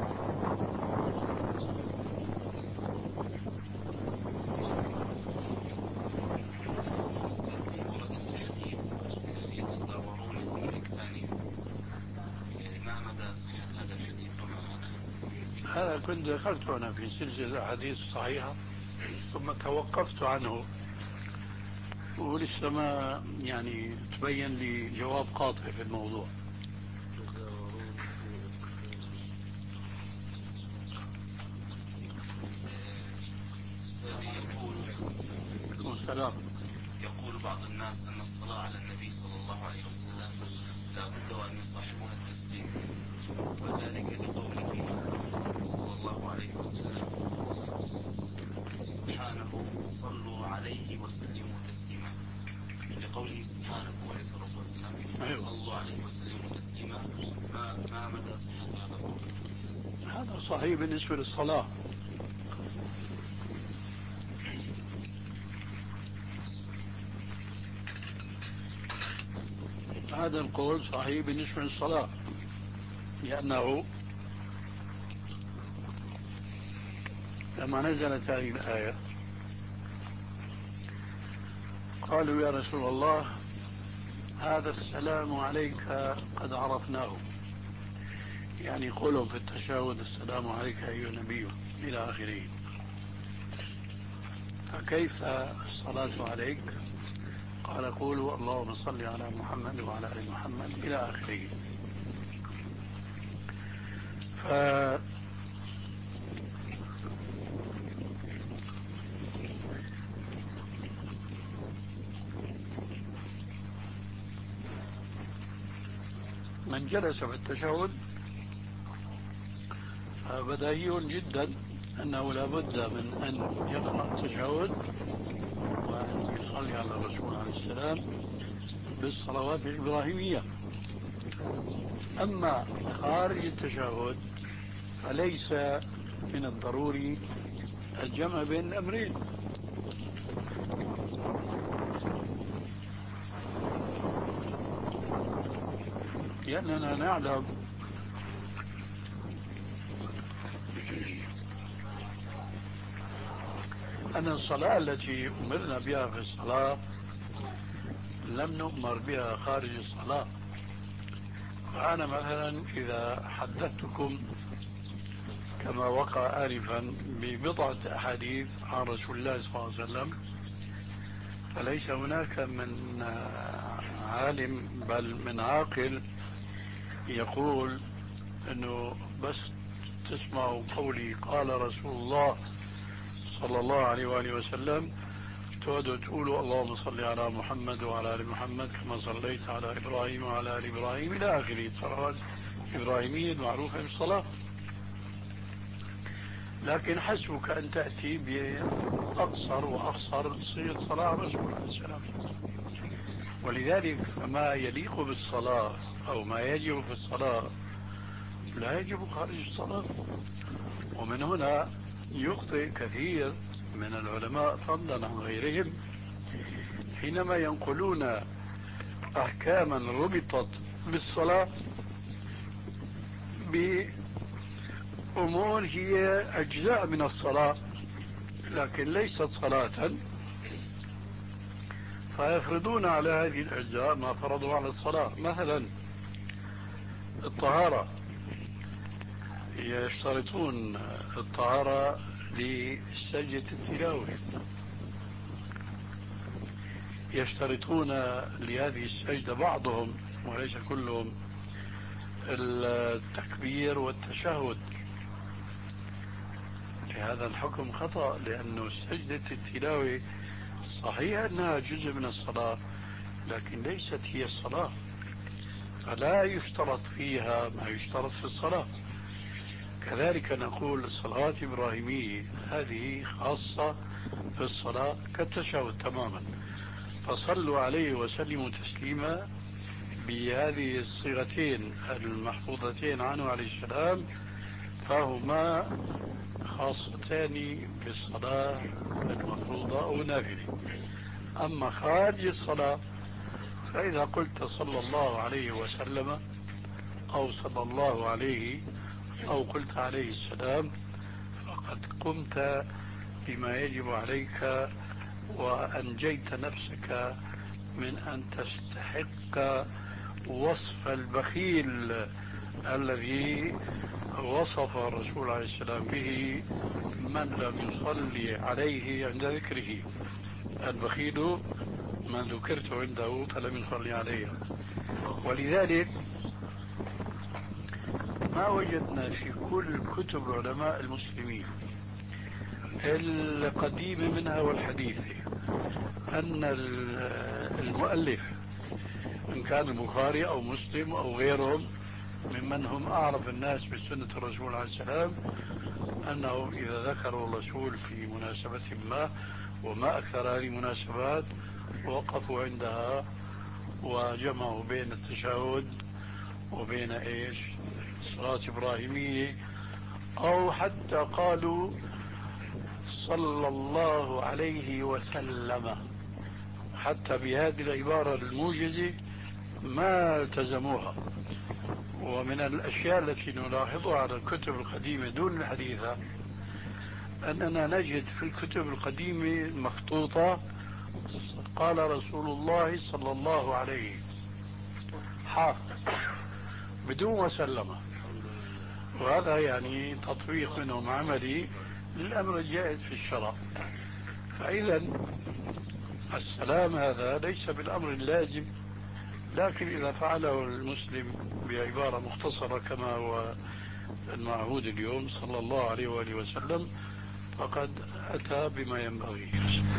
هذا كنت ذكرته أنا في سلسلة أحاديث صحيحة ثم توقفت عنه ولسه ما يعني تبين لي جواب قاطع في الموضوع. يقول السلام. يقول بعض الناس أن الصلاة على النبي صلى الله عليه وسلم لا بد وأن يصاحبها التسليم، وذلك لقوله صلى الله عليه وسلم سبحانه صلوا عليه وسلموا تسليما، لقوله سبحانه وليس الرسول صلى الله عليه وسلم صلوا عليه وسلموا تسليما. ما, ما مدى صحة هذا القول؟ هذا صحيح بالنسبة للصلاة. هذا القول صحيح بالنسبة للصلاة، لأنه لما نزلت هذه الآية قالوا يا رسول الله هذا السلام عليك قد عرفناه، يعني قولهم في التشهد السلام عليك أيها النبي إلى آخره، فكيف الصلاة عليك؟ قال قولوا اللهم صل على محمد وعلى آل محمد إلى آخره. ف من جلس في التشهد فبديهي جدا أنه لا بد من أن يقرأ التشهد وأن يصلي على الرسول عليه السلام بالصلوات الإبراهيمية. أما خارج التشهد فليس من الضروري الجمع بين الأمرين، لأننا نعلم أن الصلاة التي أمرنا بها في الصلاة لم نؤمر بها خارج الصلاة. فأنا مثلا إذا حدثتكم كما وقع آنفا ببضعة أحاديث عن رسول الله صلى الله عليه وسلم فليس هناك من عالم بل من عاقل يقول أنه بس تسمعوا قولي قال رسول الله صلى الله عليه وآله وسلم تقعدوا تقولوا اللهم صل على محمد وعلى آل محمد كما صليت على إبراهيم وعلى آل إبراهيم إلى آخره، الصلوات الإبراهيمية المعروفة بالصلاة. لكن حسبك أن تأتي بأقصر وأقصر صيغة صلاة الرسول عليه السلام. ولذلك فما يليق بالصلاة أو ما يجب في الصلاة لا يجب خارج الصلاة. ومن هنا يخطئ كثير من العلماء فضلا عن غيرهم حينما ينقلون أحكاما ربطت بالصلاة بأمور هي أجزاء من الصلاة لكن ليست صلاة، فيفرضون على هذه الأجزاء ما فرضوا على الصلاة. مثلا الطهارة، يشترطون الطهارة لسجدة التلاوة، يشترطون لهذه السجدة بعضهم وليس كلهم التكبير والتشهد. هذا الحكم خطأ، لأنه سجدة التلاوة صحيح أنها جزء من الصلاة لكن ليست هي الصلاة، فلا يشترط فيها ما يشترط في الصلاة. كذلك نقول الصلاة الإبراهيمية هذه خاصة في الصلاة كالتشهد تماما، فصلوا عليه وسلموا تسليما بهذه الصيغتين المحفوظتين عنه عليه السلام، فهما خاصتان بالصلاة المفروضة أو نافلة. أما خارج الصلاة فإذا قلت صلى الله عليه وسلم أو صلى الله عليه أو قلت عليه السلام فقد قمت بما يجب عليك وأنجيت نفسك من أن تستحق وصف البخيل الذي وصف الرسول عليه السلام به من لم يصلي عليه عند ذكره. البخيل من ذكرت عنده فلم يصلي عليه. ولذلك ما وجدنا في كل كتب علماء المسلمين القديمة منها والحديثة أن المؤلف إن كان البخاري أو مسلم أو غيرهم ممن هم أعرف الناس بسنة الرسول عليه السلام أنهم إذا ذكروا الرسول في مناسبة ما وما أكثر هذه المناسبات وقفوا عندها وجمعوا بين التشهد وبين إيش صلاة إبراهيمية، أو حتى قالوا صلى الله عليه وسلم، حتى بهذه العبارة الموجزة ما التزموها. ومن الأشياء التي نلاحظها على الكتب القديمة دون الحديثة أننا نجد في الكتب القديمة المخطوطة قال رسول الله صلى الله عليه حا بدون وسلم، وهذا يعني تطبيق منهم عملي للأمر الجائز في الشرع. فإذا السلام هذا ليس بالأمر اللازم، لكن إذا فعله المسلم بعبارة مختصرة كما هو المعهود اليوم صلى الله عليه وآله وسلم فقد أتى بما ينبغي.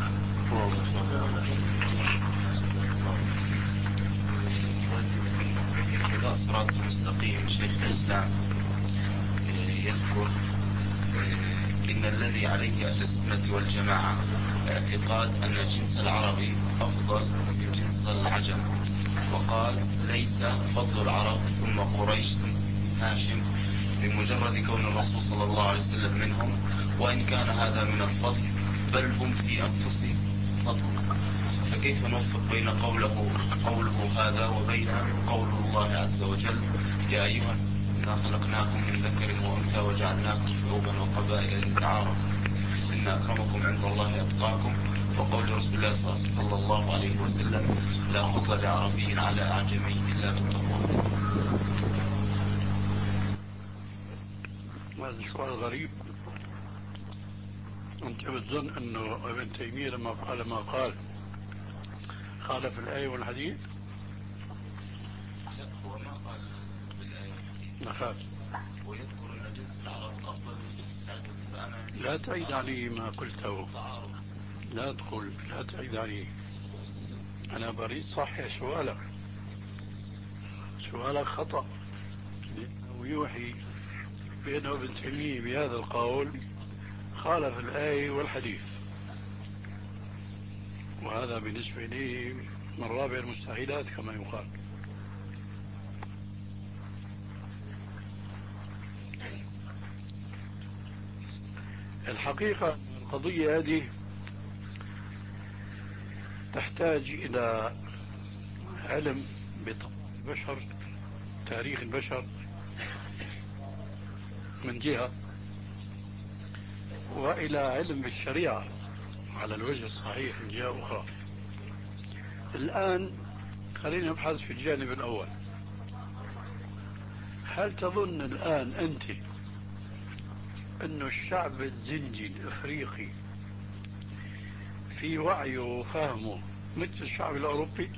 إذا صراط مستقيم شيخ الإسلام يذكر إن الذي عليه أهل السنة والجماعة اعتقاد أن الجنس العربي أفضل من جنس العجم، وقال ليس فضل العرب ثم قريش هاشم بمجرد كون الرسول صلى الله عليه وسلم منهم، وإن كان هذا من الفضل بل هم في أنفسهم فضل. فكيف نوفق بين قوله قوله هذا وبين قول الله عز وجل يا أيها إنا خلقناكم من ذكر وأنثى وجعلناكم شعوبا وقبائل لتعارفوا إن أكرمكم عند الله أتقاكم، وقول رسول الله صلى الله عليه وسلم لا فضل لعربي على أعجمي إلا بالتقوى. هذا سؤال غريب. أنت بتظن أنه ابن تيمية لما قال ما قال خالف الآية والحديث؟ لا، هو ما قال بالآية والحديث، نخاف ويذكر أن جنس العرب أفضل من جنس العجم. فأنا لا تعيد علي ما قلته، لا تقول لا تعيد علي. أنا بريد صحح سؤالك، سؤالك خطأ، ويوحي بأنه ابن تيمية بهذا القول خالف الآية والحديث، وهذا بالنسبة لي من رابع المستحيلات كما يقال. الحقيقة القضية هذه تحتاج إلى علم بطبع البشر، تاريخ البشر من جهة، وإلى علم بالشريعة على الوجه الصحيح من جهة أخرى. الآن خلينا نبحث في الجانب الأول. هل تظن الآن أنت أن الشعب الزنجي الأفريقي في وعيه وفهمه مثل الشعب الأوروبي؟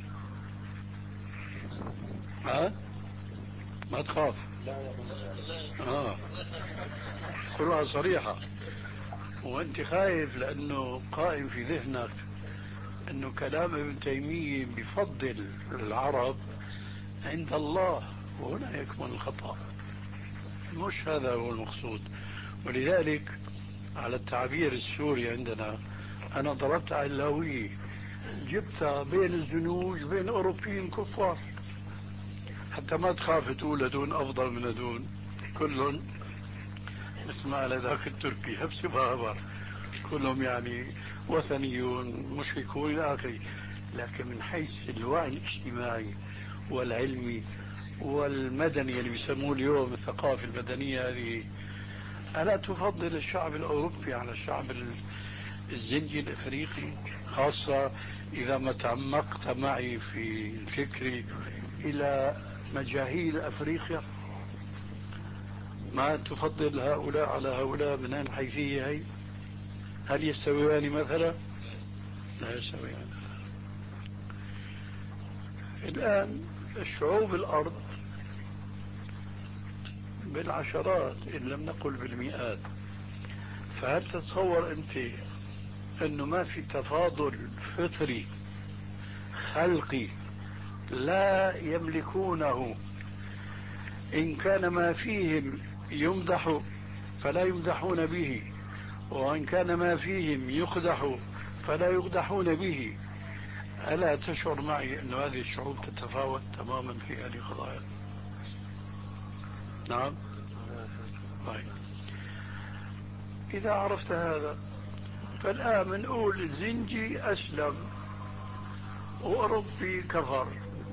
ها؟ ما تخاف؟ آه. قلها صريحة. وأنت خايف لأنه قائم في ذهنك أنه كلام ابن تيمية بفضل العرب عند الله، وهنا يكمن الخطأ. مش هذا هو المقصود. ولذلك على التعبير السوري عندنا أنا ضربت على اللاوية، جبتها بين الزنوج بين أوروبيين كفار، حتى ما تخاف تقول هدون أفضل من هدون، كلهم مثل ما على ذاك التركي هبس بابر، كلهم يعني وثنيون مشركون إلى آخره. لكن من حيث الوعي الاجتماعي والعلمي والمدني اللي بيسموه اليوم الثقافة المدنية هذه، ألا تفضل الشعب الأوروبي على الشعب الزنجي الأفريقي؟ خاصة إذا ما تعمقت معي في فكري إلى مجاهيل أفريقيا. ما تفضل هؤلاء على هؤلاء من الحيثية هي؟ هل يستويان مثلا؟ لا يستويان. الآن الشعوب الأرض بالعشرات إن لم نقل بالمئات، فهل تتصور أنت أنه ما في تفاضل فطري خلقي لا يملكونه؟ إن كان ما فيهم يمدح فلا يمدحون به، وإن كان ما فيهم يقدح فلا يقدحون به. ألا تشعر معي أن هذه الشعوب تتفاوت تماما في هذه القضايا؟ نعم. طيب، إذا عرفت هذا فالآن بنقول زنجي أسلم وأوروبي كفر،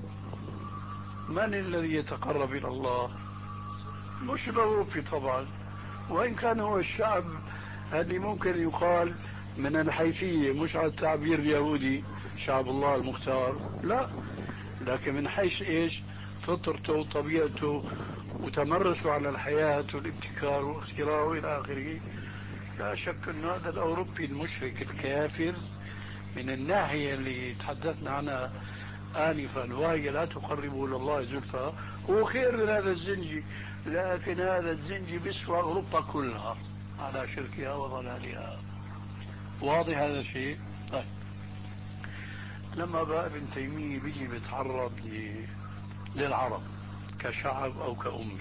من الذي يتقرب إلى الله؟ مش الأوروبي طبعا، وإن كان هو الشعب اللي ممكن يقال من الحيثية، مش على التعبير اليهودي شعب الله المختار، لا، لكن من حيث إيش؟ فطرته وطبيعته وتمرسه على الحياة والابتكار واختراعه وإلى آخره. لا شك أن هذا الأوروبي المشرك الكافر من الناحية اللي تحدثنا عنها آنفا وهي لا تقربه إلى الله زلفى هو خير من هذا الزنجي. لكن هذا الزنجي بيسوى أوروبا كلها على شركها وضلالها. واضح هذا الشيء؟ طيب، لما بقى ابن تيمية بيجي بيتعرض للعرب كشعب أو كأمة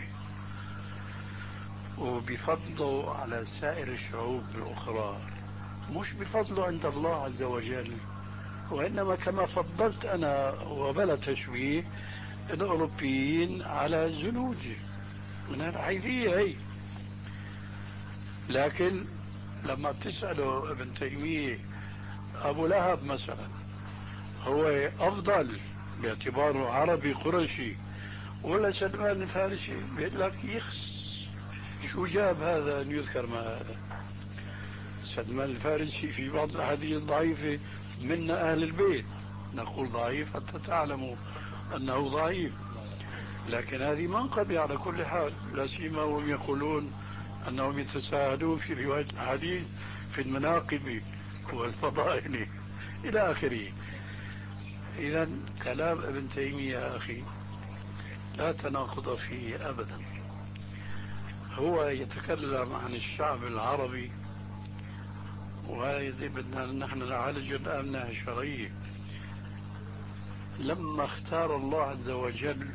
وبفضله على سائر الشعوب الأخرى، مش بفضله عند الله عز وجل، وإنما كما فضلت أنا وبلا تشويه الأوروبيين على الزنوج من الحيثية هي. لكن لما بتسأله ابن تيمية أبو لهب مثلا هو أفضل باعتباره عربي قرشي ولا سلمان الفارسي؟ بيقول لك يخص، شو جاب هذا أن يذكر ما هذا؟ سلمان الفارسي في بعض الأحاديث ضعيفة منا أهل البيت، نقول ضعيف حتى تعلموا أنه ضعيف، لكن هذه منقبة على كل حال، لا سيما وهم يقولون أنهم يتساهلون في رواية الحديث في المناقب والفضائل إلى آخره. إذا كلام ابن تيمية يا أخي لا تناقض فيه أبدا. هو يتكلم عن الشعب العربي، وهذا بدنا نحن نعالج الآن منها شرعية. لما اختار الله عز وجل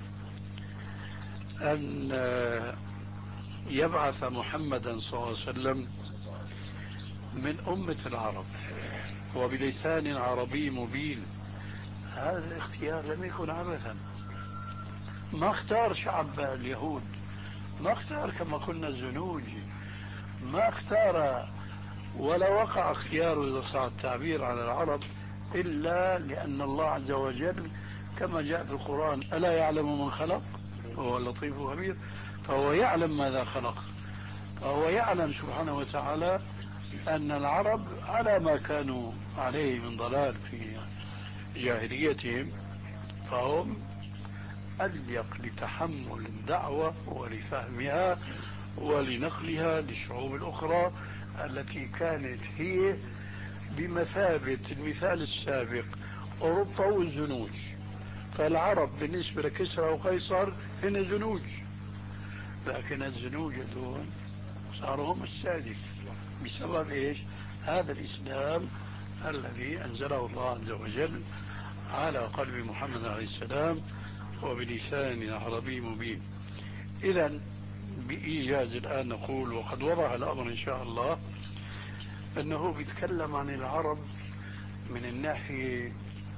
أن يبعث محمدا صلى الله عليه وسلم من أمة العرب وبلسان عربي مبين، هذا الاختيار لم يكن عبثا. ما اختار شعب اليهود، ما اختار كما قلنا الزنوج، ما اختار ولا وقع اختياره إذا صار التعبير على العرب إلا لأن الله عز وجل كما جاء في القرآن: ألا يعلم من خلق وهو اللطيف الخبير. فهو يعلم ماذا خلق، فهو يعلم سبحانه وتعالى أن العرب على ما كانوا عليه من ضلال في جاهليتهم، فهم أليق لتحمل الدعوة ولفهمها ولنقلها للشعوب الأخرى التي كانت هي بمثابة المثال السابق أوروبا والزنوج. فالعرب بالنسبة لكسرى وقيصر هن زنوج، لكن الزنوج دون صاروا هم السادس بسبب إيش؟ هذا الإسلام الذي أنزله الله عز وجل على قلب محمد عليه السلام وبلسان عربي مبين. إذن بإيجاز الآن نقول، وقد وضح الأمر إن شاء الله، أنه بيتكلم عن العرب من الناحية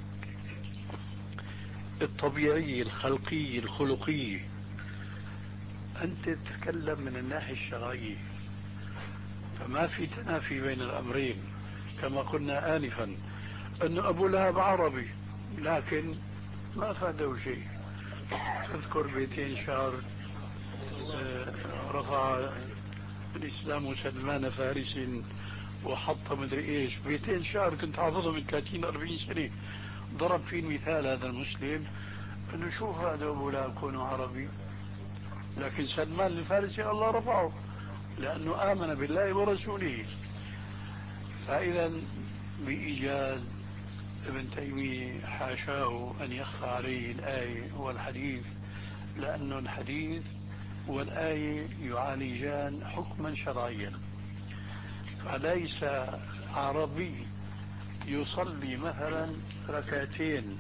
الطبيعية الخلقية الخلقية، أنت تتكلم من الناحية الشرعية، فما في تنافي بين الأمرين. كما قلنا آنفا أن أبو لهب عربي لكن ما فاده شيء. أذكر بيتين شعر رفع الإسلام سلمان فارس وحط مدري إيش، بيتين شعر كنت حافظهم من ثلاثين أربعين سنة، ضرب فيه المثال هذا المسلم أنه شوف هذا أبو لهب كونه عربي، لكن سلمان الفارسي الله رفعه لأنه آمن بالله ورسوله. فإذا بإيجاز ابن تيمية حاشاه أن يخفى عليه الآية والحديث، لأن الحديث والآية يعالجان حكما شرعيا. فليس عربي يصلي مثلا ركعتين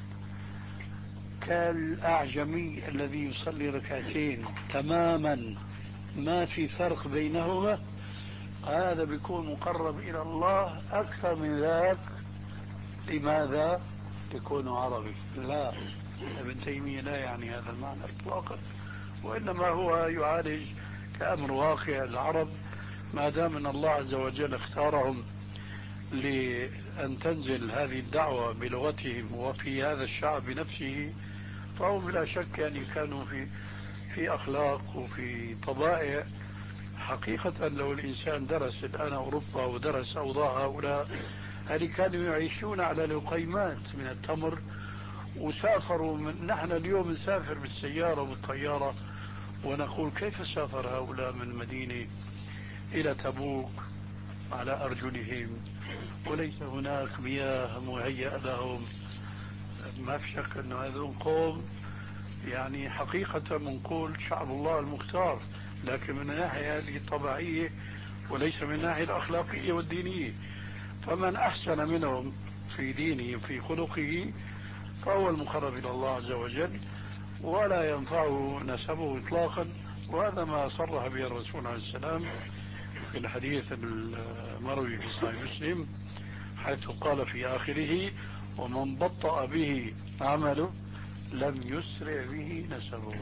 كالأعجمي الذي يصلي ركعتين تماما ما في فرق بينهما، هذا بيكون مقرب إلى الله أكثر من ذاك. لماذا؟ يكون عربي. لا، ابن تيمية لا يعني هذا المعنى إطلاقا، وإنما هو يعالج كأمر واقع العرب، ما دام أن الله عز وجل اختارهم لأن تنزل هذه الدعوة بلغتهم وفي هذا الشعب نفسه، فهم بلا شك يعني كانوا في في أخلاق وفي طبائع. حقيقة لو الإنسان درس الآن أوروبا ودرس أوضاع هؤلاء، هل كانوا يعيشون على لقيمات من التمر وسافروا من نحن اليوم نسافر بالسيارة والطيارة ونقول كيف سافر هؤلاء من المدينة إلى تبوك على أرجلهم وليس هناك مياه مهيئة لهم. ما في شك أن هذول قوم يعني حقيقة منقول شعب الله المختار، لكن من الناحية هذه الطبيعية وليس من الناحية الأخلاقية والدينية. فمن أحسن منهم في دينه في خلقه فهو المقرب إلى الله عز وجل ولا ينفعه نسبه إطلاقا. وهذا ما صرح به الرسول عليه السلام في الحديث المروي في صحيح مسلم، حيث قال في آخره: ومن بطأ به عمله لم يسرع به نسبه.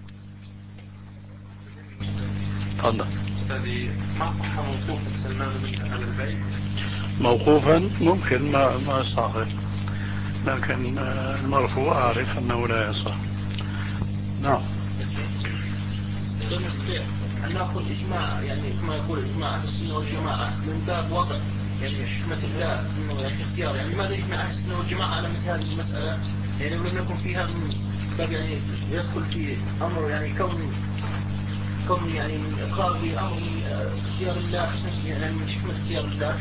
تفضل. أستاذي، ما صح موقوف سلمان بن أهل البيت؟ موقوفا ممكن، ما ما صحيح، لكن المرفوع أعرف أنه لا يصح. نعم. أن نأخذ إجماع يعني كما يقول إجماع أهل السنة والجماعة من باب وضع يعني حكمة الله إنه يعني اختيار، يعني لماذا يجمع أهل السنة والجماعة على مثل هذه المسألة؟ يعني لم يكن فيها من باب يعني يدخل في أمر يعني كون كون يعني من إقرار بأمر من اختيار الله، يعني من حكمة اختيار الله.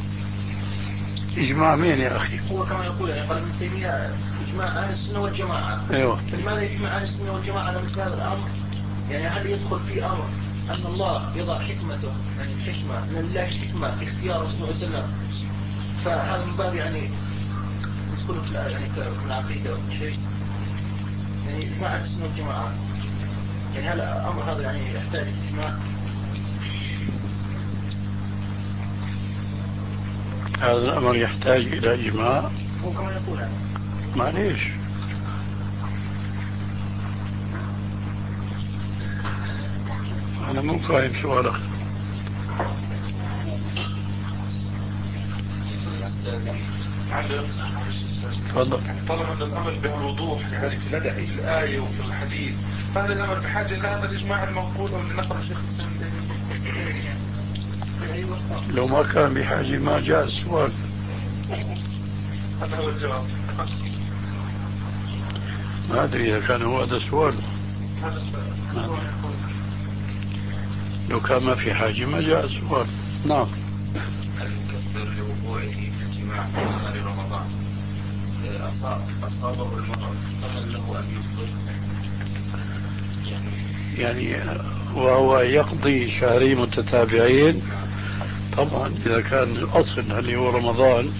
إجماع مين يا أخي؟ هو كما يقول يعني قال ابن تيمية إجماع أهل السنة والجماعة. أيوة. لماذا يجمع أهل السنة والجماعة على مثل هذا الأمر؟ يعني هل يدخل في أمر أن الله يضع حكمته، يعني الحكمة أن الله حكمة في اختيار رسول الله صلى الله عليه وسلم، فهذا من باب يعني يدخل في يعني في العقيدة شيء، يعني إجماع أهل السنة والجماعة، يعني هل الأمر هذا يعني يحتاج إجماع؟ هذا الأمر يحتاج إلى إجماع. هو كما يقول هذا. معليش، أنا مو فاهم سؤالك. تفضل. طالما ان الامر بهالوضوح يعني في الايه وفي الحديث، هذا الامر بحاجه الى هذا الاجماع الموجود او اللي نقل شيخ الاسلام. لو ما كان بحاجه ما جاء السؤال. هذا هو الجواب. ما ادري اذا كان هو هذا السؤال. هذا السؤال. لو كان ما في حاجه ما جاء السؤال. نعم. المكفر لوقوعه في الجماع في نهار رمضان أصابه المرض فهل له أن يفطر؟ يعني وهو يقضي شهرين متتابعين طبعا إذا كان الأصل اللي هو رمضان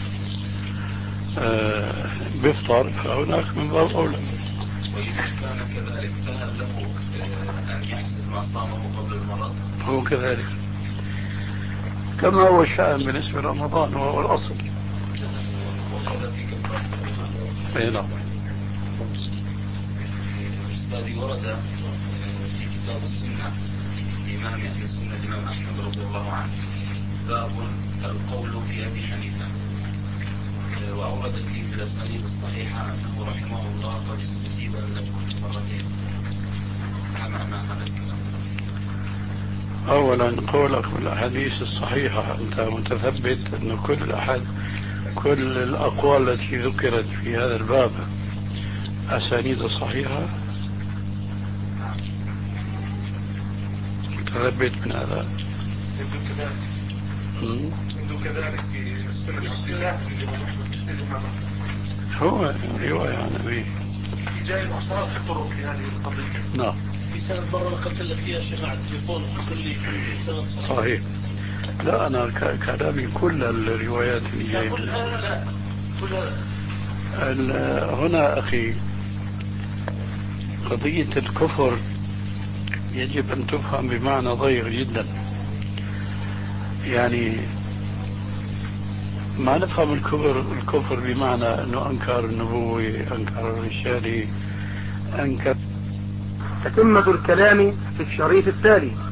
آه بيفطر فهناك من باب أولى. وإذا كان كذلك فهل له أن يحسب ما صامه قبل المرض؟ هو كذلك كما هو الشأن بالنسبة لرمضان وهو الأصل. وكذا في كفارة. أي نعم. أستاذي ورد في كتاب السنة إمام أهل السنة الإمام أحمد رضي الله عنه باب القول في أبي حنيفة، وأورد فيه في الأسانيد الصحيحة أنه رحمه الله قد استجيب من الكتب مرتين. ما معنى هذا الكلام؟ أولا قولك بالأحاديث الصحيحة أنت متثبت أن كل أحد كل الأقوال التي ذكرت في هذا الباب أسانيد صحيحة؟ متثبت من هذا؟ يبدو كذلك. يبدو كذلك في سنة عبد الله هو رواية عن أبيه. في جاي الأصوات في طرق في هذه القضية. نعم. في سنة مرة قلت لك فيها شيخ على التليفون وقلت لي سنة صحيح. لا أنا كلامي كل الروايات اللي جاية. لا لا لا. هنا أخي قضية الكفر يجب أن تفهم بمعنى ضيق جدا. يعني ما نفهم الكفر الكفر بمعنى أنه أنكر النبوة، أنكر الرسالة، أنكر. تتمة الكلام في الشريط التالي.